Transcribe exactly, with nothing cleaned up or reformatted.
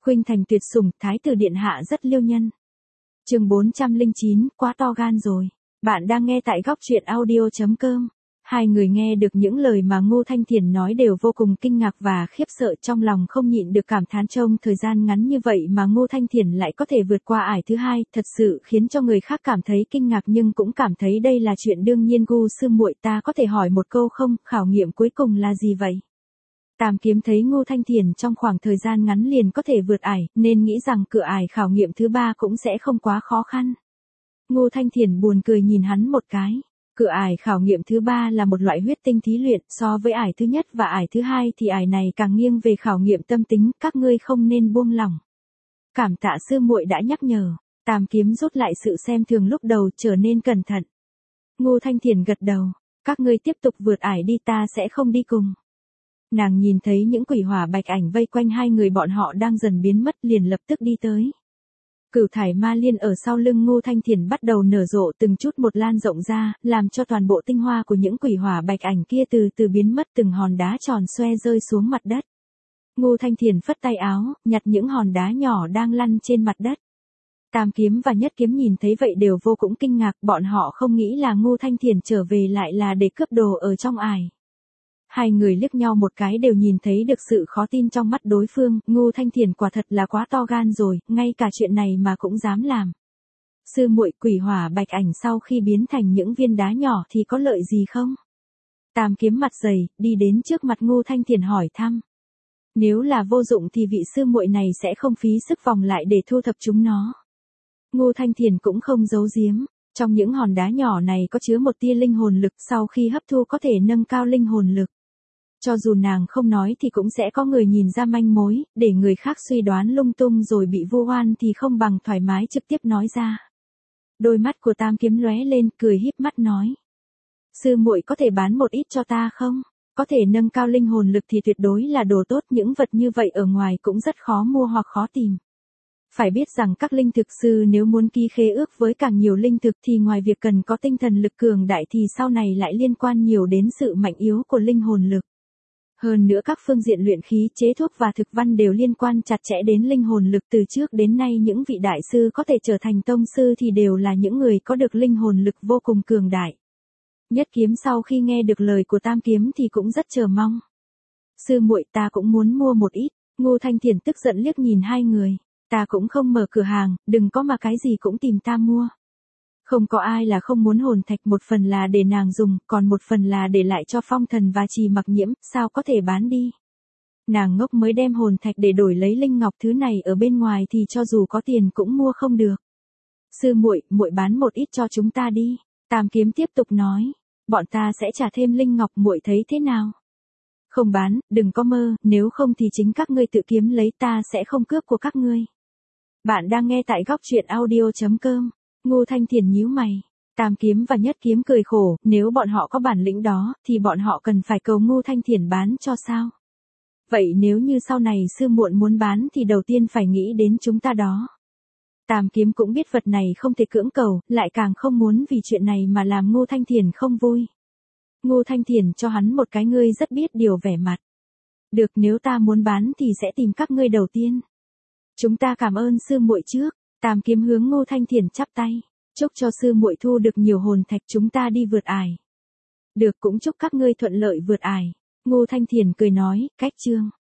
Khuynh thành tuyệt sủng, thái tử điện hạ rất liêu nhân. Chương bốn trăm lẻ chín, quá to gan rồi. Bạn đang nghe tại góc truyện audio chấm com. Hai người nghe được những lời mà Ngô Thanh Thiền nói đều vô cùng kinh ngạc và khiếp sợ, trong lòng không nhịn được cảm thán, trong thời gian ngắn như vậy mà Ngô Thanh Thiền lại có thể vượt qua ải thứ hai, thật sự khiến cho người khác cảm thấy kinh ngạc nhưng cũng cảm thấy đây là chuyện đương nhiên. Gu sư muội, ta có thể hỏi một câu không, khảo nghiệm cuối cùng là gì vậy? Tam Kiếm thấy Ngô Thanh Thiền trong khoảng thời gian ngắn liền có thể vượt ải, nên nghĩ rằng cửa ải khảo nghiệm thứ ba cũng sẽ không quá khó khăn. Ngô Thanh Thiền buồn cười nhìn hắn một cái. Cửa ải khảo nghiệm thứ ba là một loại huyết tinh thí luyện, so với ải thứ nhất và ải thứ hai thì ải này càng nghiêng về khảo nghiệm tâm tính, các ngươi không nên buông lỏng. Cảm tạ sư muội đã nhắc nhở. Tam Kiếm rút lại sự xem thường lúc đầu, trở nên cẩn thận. Ngô Thanh Thiền gật đầu. Các ngươi tiếp tục vượt ải đi, ta sẽ không đi cùng. Nàng nhìn thấy những quỷ hỏa bạch ảnh vây quanh hai người bọn họ đang dần biến mất, liền lập tức đi tới. Cửu thải ma liên ở sau lưng Ngô Thanh Thiền bắt đầu nở rộ từng chút một, lan rộng ra, làm cho toàn bộ tinh hoa của những quỷ hỏa bạch ảnh kia từ từ biến mất, từng hòn đá tròn xoe rơi xuống mặt đất. Ngô Thanh Thiền phất tay áo, nhặt những hòn đá nhỏ đang lăn trên mặt đất. Tam Kiếm và Nhất Kiếm nhìn thấy vậy đều vô cùng kinh ngạc, bọn họ không nghĩ là Ngô Thanh Thiền trở về lại là để cướp đồ ở trong ải. Hai người liếc nhau một cái đều nhìn thấy được sự khó tin trong mắt đối phương, Ngô Thanh Thiền quả thật là quá to gan rồi, ngay cả chuyện này mà cũng dám làm. Sư muội, quỷ hỏa bạch ảnh sau khi biến thành những viên đá nhỏ thì có lợi gì không? Tam Kiếm mặt dày, đi đến trước mặt Ngô Thanh Thiền hỏi thăm. Nếu là vô dụng thì vị sư muội này sẽ không phí sức vòng lại để thu thập chúng nó. Ngô Thanh Thiền cũng không giấu giếm. Trong những hòn đá nhỏ này có chứa một tia linh hồn lực, sau khi hấp thu có thể nâng cao linh hồn lực. Cho dù nàng không nói thì cũng sẽ có người nhìn ra manh mối, để người khác suy đoán lung tung rồi bị vu oan thì không bằng thoải mái trực tiếp nói ra. Đôi mắt của Tam Kiếm lóe lên, cười híp mắt nói. Sư muội có thể bán một ít cho ta không? Có thể nâng cao linh hồn lực thì tuyệt đối là đồ tốt, những vật như vậy ở ngoài cũng rất khó mua hoặc khó tìm. Phải biết rằng các linh thực sư nếu muốn ký khế ước với càng nhiều linh thực thì ngoài việc cần có tinh thần lực cường đại thì sau này lại liên quan nhiều đến sự mạnh yếu của linh hồn lực. Hơn nữa các phương diện luyện khí, chế thuốc và thực văn đều liên quan chặt chẽ đến linh hồn lực. Từ trước đến nay những vị đại sư có thể trở thành tông sư thì đều là những người có được linh hồn lực vô cùng cường đại. Nhất Kiếm sau khi nghe được lời của Tam Kiếm thì cũng rất chờ mong. Sư muội, ta cũng muốn mua một ít. Ngô Thanh Thiền tức giận liếc nhìn hai người. Ta cũng không mở cửa hàng, đừng có mà cái gì cũng tìm ta mua. Không có ai là không muốn hồn thạch, một phần là để nàng dùng, còn một phần là để lại cho Phong Thần và Trì Mặc Nhiễm, sao có thể bán đi. Nàng ngốc mới đem hồn thạch để đổi lấy linh ngọc, thứ này ở bên ngoài thì cho dù có tiền cũng mua không được. Sư muội, muội bán một ít cho chúng ta đi. Tam Kiếm tiếp tục nói, bọn ta sẽ trả thêm linh ngọc, muội thấy thế nào? Không bán, đừng có mơ, nếu không thì chính các ngươi tự kiếm lấy, ta sẽ không cướp của các ngươi. Bạn đang nghe tại góc truyện audio chấm com. Ngô Thanh Thiền nhíu mày. Tam Kiếm và Nhất Kiếm cười khổ, nếu bọn họ có bản lĩnh đó, thì bọn họ cần phải cầu Ngô Thanh Thiền bán cho sao? Vậy nếu như sau này sư muội muốn bán thì đầu tiên phải nghĩ đến chúng ta đó. Tam Kiếm cũng biết vật này không thể cưỡng cầu, lại càng không muốn vì chuyện này mà làm Ngô Thanh Thiền không vui. Ngô Thanh Thiền cho hắn một cái ngươi rất biết điều vẻ mặt. Được, nếu ta muốn bán thì sẽ tìm các ngươi đầu tiên. Chúng ta cảm ơn sư muội trước. Tam Kiếm hướng Ngô Thanh Thiền chắp tay. Chúc cho sư muội thu được nhiều hồn thạch, chúng ta đi vượt ải. Được, cũng chúc các ngươi thuận lợi vượt ải. Ngô Thanh Thiền cười nói, cách chương.